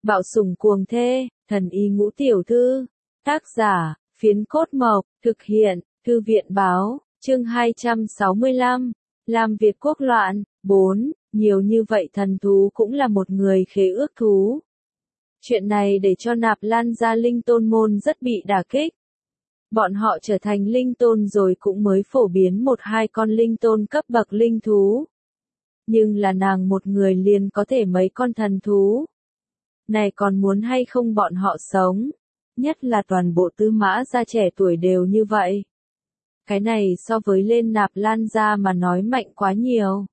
Bạo sủng cuồng thê, thần y ngũ tiểu thư. Tác giả, Phiến Cốt Mộc, thực hiện, Thư viện báo, chương 265. Lam Việt quốc loạn, 4, nhiều như vậy thần thú cũng là một người khế ước thú. Chuyện này để cho Nạp Lan gia linh tôn môn rất bị đả kích. Bọn họ trở thành linh tôn rồi cũng mới phổ biến một hai con linh tôn cấp bậc linh thú. Nhưng là nàng một người liền có thể mấy con thần thú. Này còn muốn hay không bọn họ sống. Nhất là toàn bộ Tư Mã gia trẻ tuổi đều như vậy. Cái này so với lên Nạp Lan gia mà nói mạnh quá nhiều.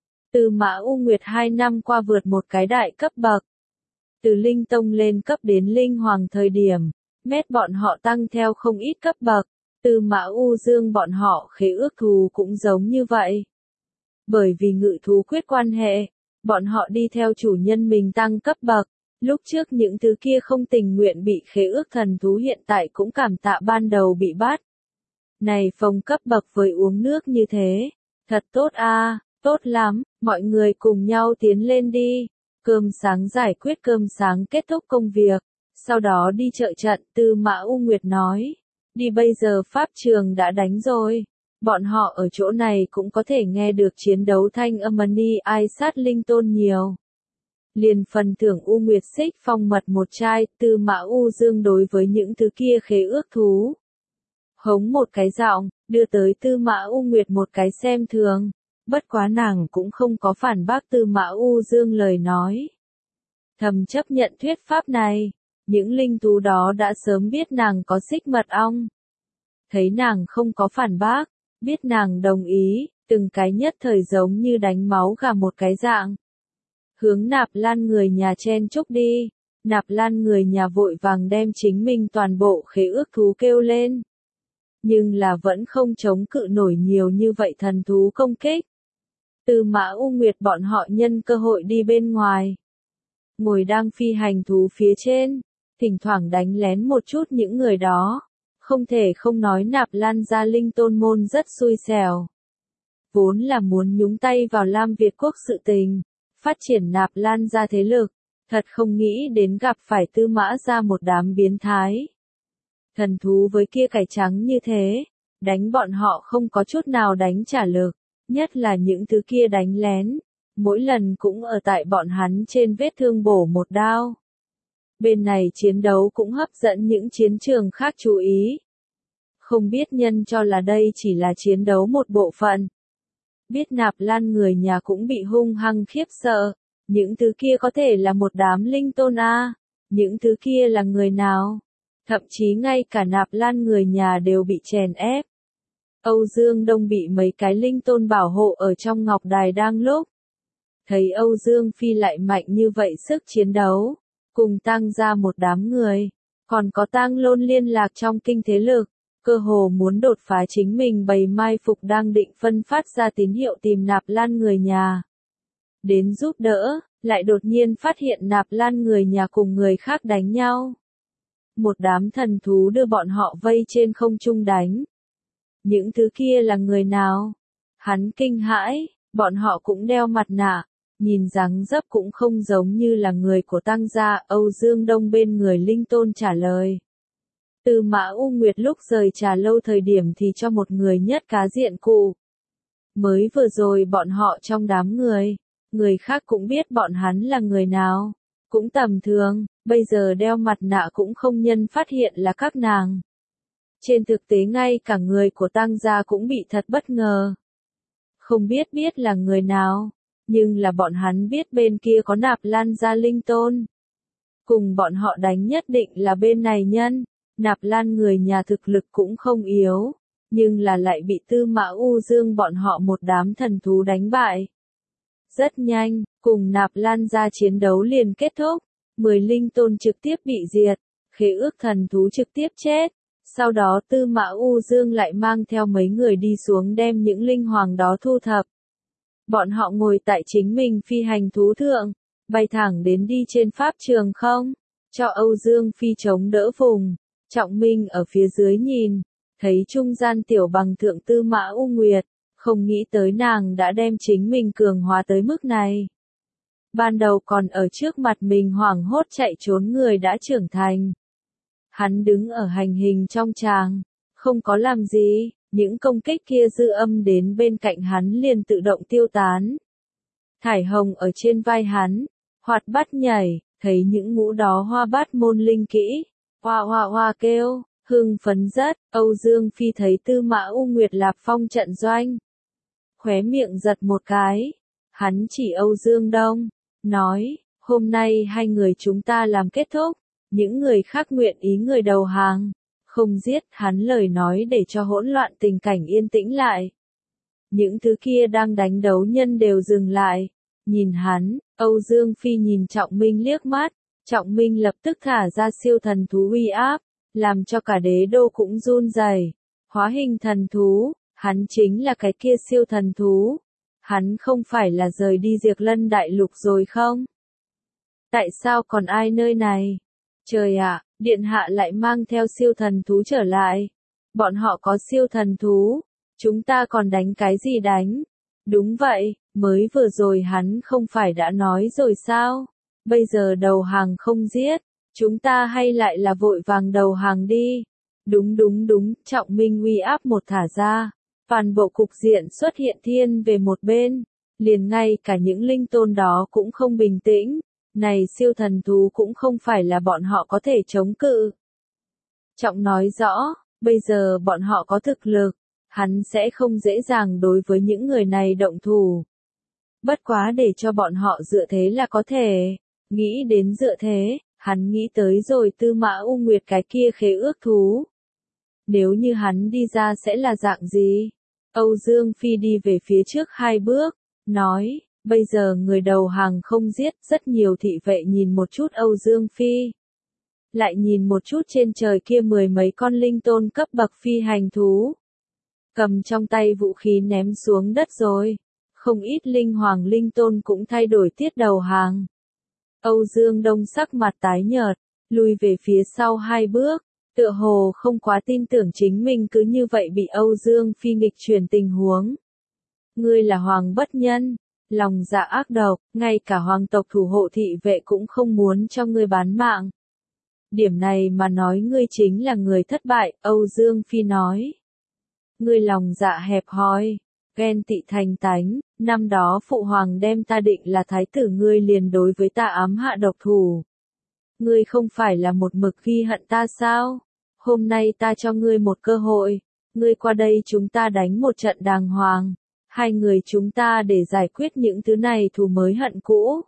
Tư Mã U Nguyệt 2 năm qua vượt một cái đại cấp bậc. Từ linh tông lên cấp đến linh hoàng thời điểm, bọn họ tăng theo không ít cấp bậc. Tư Mã U Dương bọn họ khế ước thú cũng giống như vậy. Bởi vì ngự thú quyết quan hệ, bọn họ đi theo chủ nhân mình tăng cấp bậc. Lúc trước những thứ kia không tình nguyện bị khế ước thần thú hiện tại cũng cảm tạ ban đầu bị bắt. Này phong cấp bậc với uống nước như thế, thật tốt a, tốt lắm, mọi người cùng nhau tiến lên đi. Cơm sáng giải quyết cơm sáng kết thúc công việc, sau đó đi trợ trận. Tư Mã U Nguyệt nói, đi bây giờ pháp trường đã đánh rồi, bọn họ ở chỗ này cũng có thể nghe được chiến đấu thanh âm ni ai sát linh tôn nhiều. Liền phần thưởng U Nguyệt Xích Phong mật một chai. Tư Mã U Dương đối với những thứ kia khế ước thú. Hống một cái giọng, đưa tới Tư Mã U Nguyệt một cái xem thường. Bất quá nàng cũng không có phản bác Tư Mã U Dương lời nói. Thầm chấp nhận thuyết pháp này, những linh thú đó đã sớm biết nàng có xích mật ong. Thấy nàng không có phản bác, biết nàng đồng ý, từng cái nhất thời giống như đánh máu gà một cái dạng. Hướng Nạp Lan người nhà chen chúc đi. Nạp Lan người nhà vội vàng đem chính mình toàn bộ khế ước thú kêu lên. Nhưng là vẫn không chống cự nổi nhiều như vậy thần thú công kích. Tư Mã U Nguyệt bọn họ nhân cơ hội đi bên ngoài. Ngồi đang phi hành thú phía trên, thỉnh thoảng đánh lén một chút những người đó. Không thể không nói Nạp Lan gia linh tôn môn rất xui xẻo. Vốn là muốn nhúng tay vào Lam Việt quốc sự tình. Phát triển Nạp Lan gia thế lực, thật không nghĩ đến gặp phải Tư Mã gia một đám biến thái. Thần thú với kia cải trắng như thế, đánh bọn họ không có chút nào đánh trả lực, nhất là những thứ kia đánh lén, mỗi lần cũng ở tại bọn hắn trên vết thương bổ một đao. Bên này chiến đấu cũng hấp dẫn những chiến trường khác chú ý. Không biết nhân cho là đây chỉ là chiến đấu một bộ phận. Biết Nạp Lan người nhà cũng bị hung hăng khiếp sợ, những thứ kia có thể là một đám linh tôn a, những thứ kia là người nào? Thậm chí ngay cả Nạp Lan người nhà đều bị chèn ép. Âu Dương Đông bị mấy cái linh tôn bảo hộ ở trong ngọc đài đang lúc. Thấy Âu Dương Phi lại mạnh như vậy sức chiến đấu, cùng tăng ra một đám người, còn có Tang Lôn liên lạc trong kinh thế lực. Cơ hồ muốn đột phá chính mình bày mai phục đang định phân phát ra tín hiệu tìm Nạp Lan người nhà. Đến giúp đỡ, lại đột nhiên phát hiện Nạp Lan người nhà cùng người khác đánh nhau. Một đám thần thú đưa bọn họ vây trên không trung đánh. Những thứ kia là người nào? Hắn kinh hãi, bọn họ cũng đeo mặt nạ, nhìn dáng dấp cũng không giống như là người của Tăng gia. Âu Dương Đông bên người linh tôn trả lời. Tư Mã U Nguyệt lúc rời trà lâu thời điểm thì cho một người nhất cá diện cụ. Mới vừa rồi bọn họ trong đám người khác cũng biết bọn hắn là người nào. Cũng tầm thường, bây giờ đeo mặt nạ cũng không nhân phát hiện là các nàng. Trên thực tế ngay cả người của Tăng gia cũng bị thật bất ngờ. Không biết là người nào, nhưng là bọn hắn biết bên kia có Nạp Lan gia linh tôn. Cùng bọn họ đánh nhất định là bên này nhân. Nạp Lan người nhà thực lực cũng không yếu, nhưng là lại bị Tư Mã U Dương bọn họ một đám thần thú đánh bại. Rất nhanh, cùng Nạp Lan gia chiến đấu liền kết thúc, 10 linh tôn trực tiếp bị diệt, khế ước thần thú trực tiếp chết. Sau đó Tư Mã U Dương lại mang theo mấy người đi xuống đem những linh hoàng đó thu thập. Bọn họ ngồi tại chính mình phi hành thú thượng, bay thẳng đến đi trên pháp trường không, cho Âu Dương Phi chống đỡ vùng. Trọng Minh ở phía dưới nhìn, thấy trung gian tiểu bằng thượng Tư Mã U Nguyệt, không nghĩ tới nàng đã đem chính mình cường hóa tới mức này. Ban đầu còn ở trước mặt mình hoảng hốt chạy trốn người đã trưởng thành. Hắn đứng ở hành hình trong tràng, không có làm gì, những công kích kia dư âm đến bên cạnh hắn liền tự động tiêu tán. Thải hồng ở trên vai hắn, hoạt bát nhảy, thấy những ngũ đó hoa bát môn linh kỹ, hoa hoa hoa kêu, hưng phấn rất. Âu Dương Phi thấy Tư Mã U Nguyệt Lạp Phong trận doanh, khóe miệng giật một cái, hắn chỉ Âu Dương Đông, nói, hôm nay hai người chúng ta làm kết thúc, những người khác nguyện ý người đầu hàng, không giết. Hắn lời nói để cho hỗn loạn tình cảnh yên tĩnh lại. Những thứ kia đang đánh đấu nhân đều dừng lại, nhìn hắn. Âu Dương Phi nhìn Trọng Minh liếc mắt, Trọng Minh lập tức thả ra siêu thần thú uy áp, làm cho cả đế đô cũng run rẩy. Hóa hình thần thú, hắn chính là cái kia siêu thần thú. Hắn không phải là rời đi Diệt Lân Đại Lục rồi không? Tại sao còn ai nơi này? Trời ạ, điện hạ lại mang theo siêu thần thú trở lại. Bọn họ có siêu thần thú, chúng ta còn đánh cái gì đánh? Đúng vậy, mới vừa rồi hắn không phải đã nói rồi sao? Bây giờ đầu hàng không giết, chúng ta hay lại là vội vàng đầu hàng đi. Đúng đúng đúng, Trọng Minh uy áp một thả ra, toàn bộ cục diện xuất hiện thiên về một bên, liền ngay cả những linh tôn đó cũng không bình tĩnh. Này siêu thần thú cũng không phải là bọn họ có thể chống cự. Trọng nói rõ, bây giờ bọn họ có thực lực, hắn sẽ không dễ dàng đối với những người này động thủ. Bất quá để cho bọn họ dựa thế là có thể. Nghĩ đến dựa thế, hắn nghĩ tới rồi Tư Mã U Nguyệt cái kia khế ước thú. Nếu như hắn đi ra sẽ là dạng gì? Âu Dương Phi đi về phía trước 2 bước, nói, bây giờ người đầu hàng không giết. Rất nhiều thị vệ nhìn một chút Âu Dương Phi, lại nhìn một chút trên trời kia 10 mấy con linh tôn cấp bậc phi hành thú, cầm trong tay vũ khí ném xuống đất rồi. Không ít linh hoàng linh tôn cũng thay đổi tiết đầu hàng. Âu Dương Đông sắc mặt tái nhợt, lùi về phía sau 2 bước, tựa hồ không quá tin tưởng chính mình cứ như vậy bị Âu Dương Phi nghịch chuyển tình huống. Ngươi là hoàng bất nhân, lòng dạ ác độc, ngay cả hoàng tộc thủ hộ thị vệ cũng không muốn cho ngươi bán mạng. Điểm này mà nói ngươi chính là người thất bại, Âu Dương Phi nói. Ngươi lòng dạ hẹp hòi, ghen tị thành tánh, năm đó phụ hoàng đem ta định là thái tử ngươi liền đối với ta ám hạ độc thủ. Ngươi không phải là một mực ghi hận ta sao? Hôm nay ta cho ngươi một cơ hội, ngươi qua đây chúng ta đánh một trận đàng hoàng. Hai người chúng ta để giải quyết những thứ này thù mới hận cũ.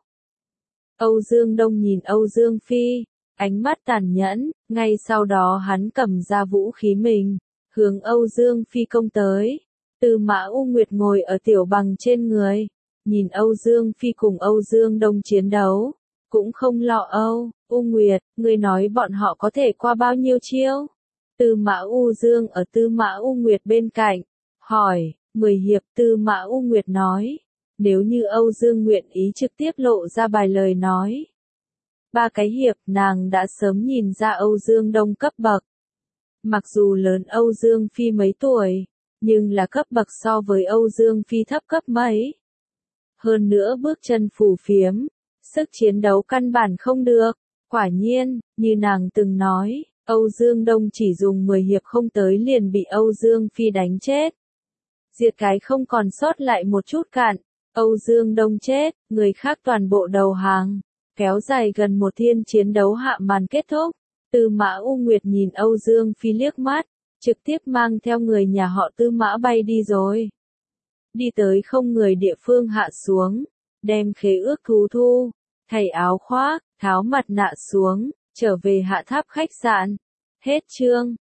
Âu Dương Đông nhìn Âu Dương Phi, ánh mắt tàn nhẫn, ngay sau đó hắn cầm ra vũ khí mình, hướng Âu Dương Phi công tới. Tư Mã U Nguyệt ngồi ở tiểu bằng trên người, nhìn Âu Dương Phi cùng Âu Dương Đông chiến đấu, cũng không lo âu. U Nguyệt, ngươi nói bọn họ có thể qua bao nhiêu chiêu? Tư Mã U Dương ở Tư Mã U Nguyệt bên cạnh, hỏi. 10 hiệp. Tư Mã U Nguyệt nói, nếu như Âu Dương nguyện ý trực tiếp lộ ra bài lời nói. 3 cái hiệp nàng đã sớm nhìn ra Âu Dương Đông cấp bậc. Mặc dù lớn Âu Dương Phi mấy tuổi, nhưng là cấp bậc so với Âu Dương Phi thấp cấp mấy. Hơn nữa bước chân phù phiếm, sức chiến đấu căn bản không được. Quả nhiên, như nàng từng nói, Âu Dương Đông chỉ dùng 10 hiệp không tới liền bị Âu Dương Phi đánh chết. Diệt cái không còn sót lại một chút cạn, Âu Dương Đông chết, người khác toàn bộ đầu hàng, kéo dài gần một thiên chiến đấu hạ màn kết thúc. Tư Mã U Nguyệt nhìn Âu Dương Phi liếc mắt, trực tiếp mang theo người nhà họ Tư Mã bay đi rồi. Đi tới không người địa phương hạ xuống, đem khế ước thú thu, thay áo khoác, tháo mặt nạ xuống, trở về hạ tháp khách sạn. Hết chương.